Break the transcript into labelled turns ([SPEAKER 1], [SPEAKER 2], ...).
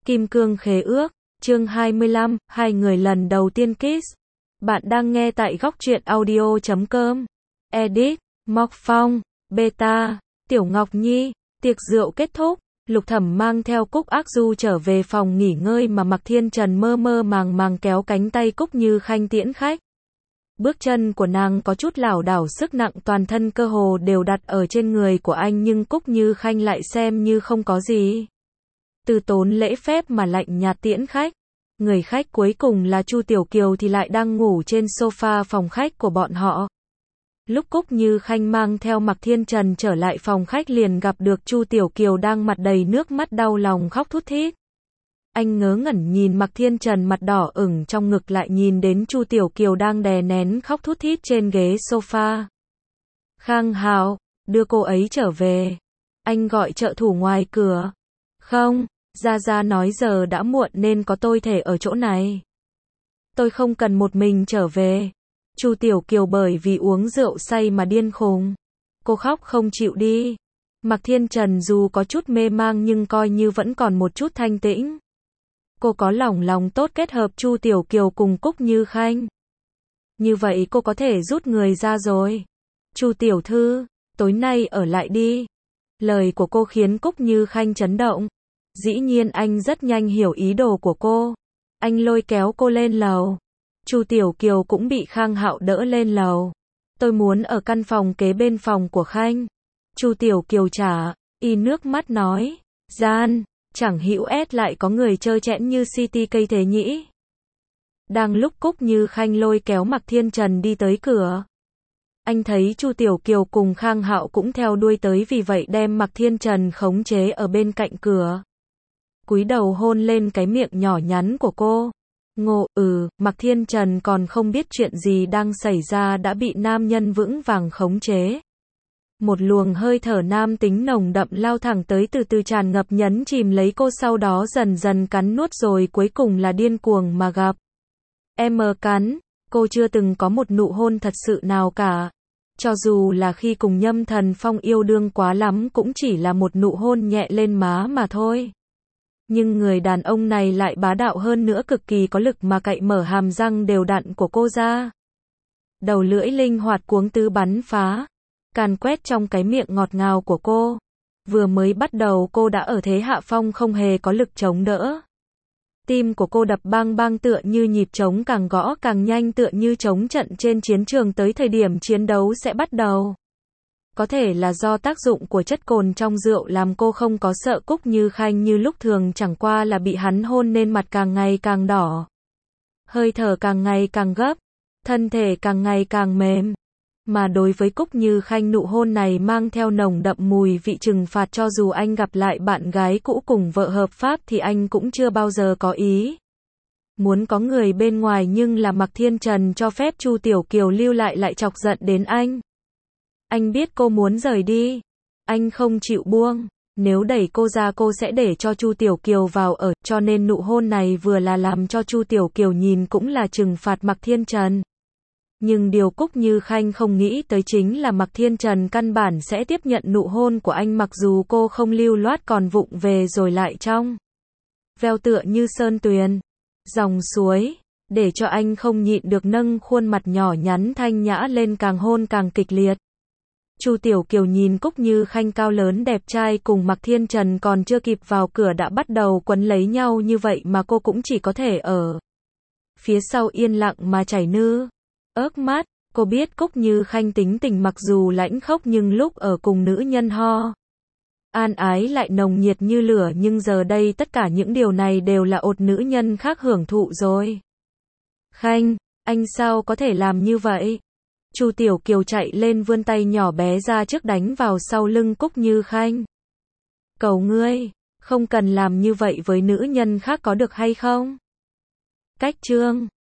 [SPEAKER 1] Kim Cương Khế Ước, chương 25, hai người lần đầu tiên kiss. Bạn đang nghe tại góc truyện audio.com. Edit, Mộc Phong, Beta, Tiểu Ngọc Nhi. Tiệc rượu kết thúc, Lục Thẩm mang theo Cúc Ác Du trở về phòng nghỉ ngơi mà Mạc Thiên Trần mơ mơ màng màng kéo cánh tay Cúc Như Khanh tiễn khách. Bước chân của nàng có chút lảo đảo, sức nặng toàn thân cơ hồ đều đặt ở trên người của anh, nhưng Cúc Như Khanh lại xem như không có gì. Từ tốn lễ phép mà lạnh nhạt tiễn khách. Người khách cuối cùng là Chu Tiểu Kiều thì lại đang ngủ trên sofa phòng khách của bọn họ. Lúc Cúc Như Khanh mang theo Mạc Thiên Trần trở lại phòng khách liền gặp được Chu Tiểu Kiều đang mặt đầy nước mắt đau lòng khóc thút thít. Anh ngớ ngẩn nhìn Mạc Thiên Trần mặt đỏ ửng trong ngực, lại nhìn đến Chu Tiểu Kiều đang đè nén khóc thút thít trên ghế sofa. Khang Hạo, đưa cô ấy trở về. Anh gọi trợ thủ ngoài cửa. Không, Gia Gia nói giờ đã muộn nên có tôi thể ở chỗ này. Tôi không cần một mình trở về. Chu Tiểu Kiều bởi vì uống rượu say mà điên khùng. Cô khóc không chịu đi. Mạc Thiên Trần dù có chút mê mang nhưng coi như vẫn còn một chút thanh tĩnh. Cô có lòng tốt kết hợp Chu Tiểu Kiều cùng Cúc Như Khanh. Như vậy cô có thể rút người ra rồi. Chu tiểu thư, tối nay ở lại đi. Lời của cô khiến Cúc Như Khanh chấn động. Dĩ nhiên anh rất nhanh hiểu ý đồ của cô. Anh lôi kéo cô lên lầu. Chu Tiểu Kiều cũng bị Khang Hạo đỡ lên lầu. Tôi muốn ở căn phòng kế bên phòng của Khanh. Chu Tiểu Kiều trả, nước mắt nói. Gian, chẳng hữu ét lại có người trơ trẽn như City cây thế nhỉ. Đang lúc Cúc Như Khanh lôi kéo Mạc Thiên Trần đi tới cửa. Anh thấy Chu Tiểu Kiều cùng Khang Hạo cũng theo đuôi tới, vì vậy đem Mạc Thiên Trần khống chế ở bên cạnh cửa. Cúi đầu hôn lên cái miệng nhỏ nhắn của cô. Mạc Thiên Trần còn không biết chuyện gì đang xảy ra đã bị nam nhân vững vàng khống chế. Một luồng hơi thở nam tính nồng đậm lao thẳng tới, từ từ tràn ngập nhấn chìm lấy cô, sau đó dần dần cắn nuốt rồi cuối cùng là điên cuồng mà gặp. Em cắn, cô chưa từng có một nụ hôn thật sự nào cả. Cho dù là khi cùng Nhâm Thần Phong yêu đương quá lắm cũng chỉ là một nụ hôn nhẹ lên má mà thôi. Nhưng người đàn ông này lại bá đạo hơn nữa, cực kỳ có lực mà cạy mở hàm răng đều đặn của cô ra. Đầu lưỡi linh hoạt cuống tứ bắn phá, càn quét trong cái miệng ngọt ngào của cô. Vừa mới bắt đầu cô đã ở thế hạ phong, không hề có lực chống đỡ. Tim của cô đập bang bang tựa như nhịp trống, càng gõ càng nhanh tựa như trống trận trên chiến trường, tới thời điểm chiến đấu sẽ bắt đầu. Có thể là do tác dụng của chất cồn trong rượu làm cô không có sợ Cúc Như Khanh như lúc thường, chẳng qua là bị hắn hôn nên mặt càng ngày càng đỏ. Hơi thở càng ngày càng gấp, thân thể càng ngày càng mềm. Mà đối với Cúc Như Khanh, nụ hôn này mang theo nồng đậm mùi vị trừng phạt, cho dù anh gặp lại bạn gái cũ cùng vợ hợp pháp thì anh cũng chưa bao giờ có ý muốn có người bên ngoài, nhưng là Mạc Thiên Trần cho phép Chu Tiểu Kiều lưu lại chọc giận đến anh. Anh biết cô muốn rời đi, anh không chịu buông. Nếu đẩy cô ra cô sẽ để cho Chu Tiểu Kiều vào ở, cho nên nụ hôn này vừa là làm cho Chu Tiểu Kiều nhìn cũng là trừng phạt Mạc Thiên Trần. Nhưng điều Cúc Như Khanh không nghĩ tới chính là Mạc Thiên Trần căn bản sẽ tiếp nhận nụ hôn của anh, mặc dù cô không lưu loát còn vụng về rồi lại trong veo tựa như sơn tuyền, dòng suối, để cho anh không nhịn được nâng khuôn mặt nhỏ nhắn thanh nhã lên, càng hôn càng kịch liệt. Chu Tiểu Kiều nhìn Cúc Như Khanh cao lớn đẹp trai cùng Mạc Thiên Trần còn chưa kịp vào cửa đã bắt đầu quấn lấy nhau như vậy mà cô cũng chỉ có thể ở phía sau yên lặng mà chảy nước mắt. Cô biết Cúc Như Khanh tính tình mặc dù lãnh khốc nhưng lúc ở cùng nữ nhân an ái lại nồng nhiệt như lửa, nhưng giờ đây tất cả những điều này đều là ột nữ nhân khác hưởng thụ rồi. Khanh, anh sao có thể làm như vậy? Chu Tiểu Kiều chạy lên vươn tay nhỏ bé ra trước đánh vào sau lưng Cúc Như Khanh. Cầu ngươi, không cần làm như vậy với nữ nhân khác có được hay không? Cách chương